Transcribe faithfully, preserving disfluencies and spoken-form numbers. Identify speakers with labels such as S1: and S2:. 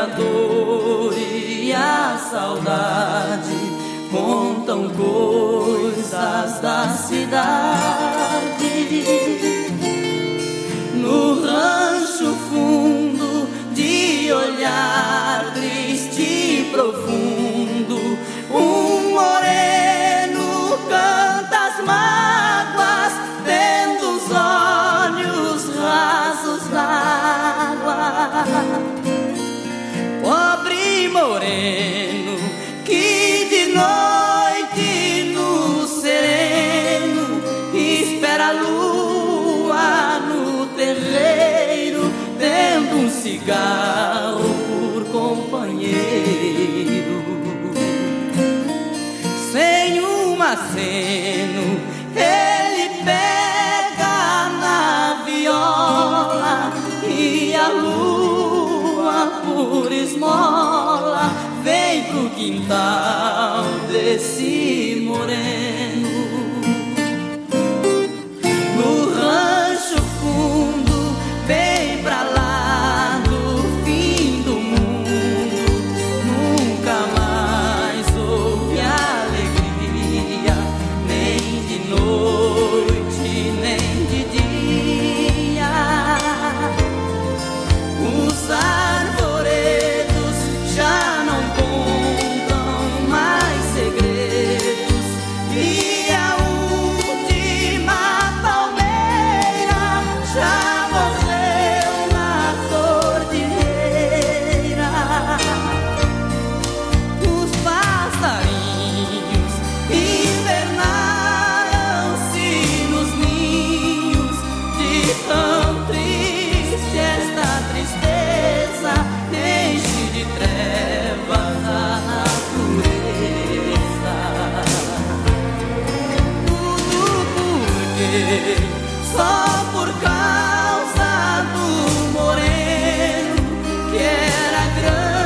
S1: a dor e a saudade contam coisas da cidade. No rancho fundo, de olhar triste e profundo, um moreno canta as mágoas, tendo os olhos rasos d'água. Pobre moreno que de noite no sereno espera a lua no terreiro, tendo um cigarro por companheiro. Sem um aceno ele pega na viola, e a lua por esmola vem pro quintal desse moreno. No rancho fundo, bem pra lá do fim do mundo, nunca mais houve alegria, nem de noite, nem de dia. Os arvoredos já não contam mais segredos, e a última palmeira já morreu na cordilheira. Os passarinhos invernaram-se nos ninhos, de tão triste esta tristeza enche de trevas a natureza. Tudo porque, só por causa do moreno que era grande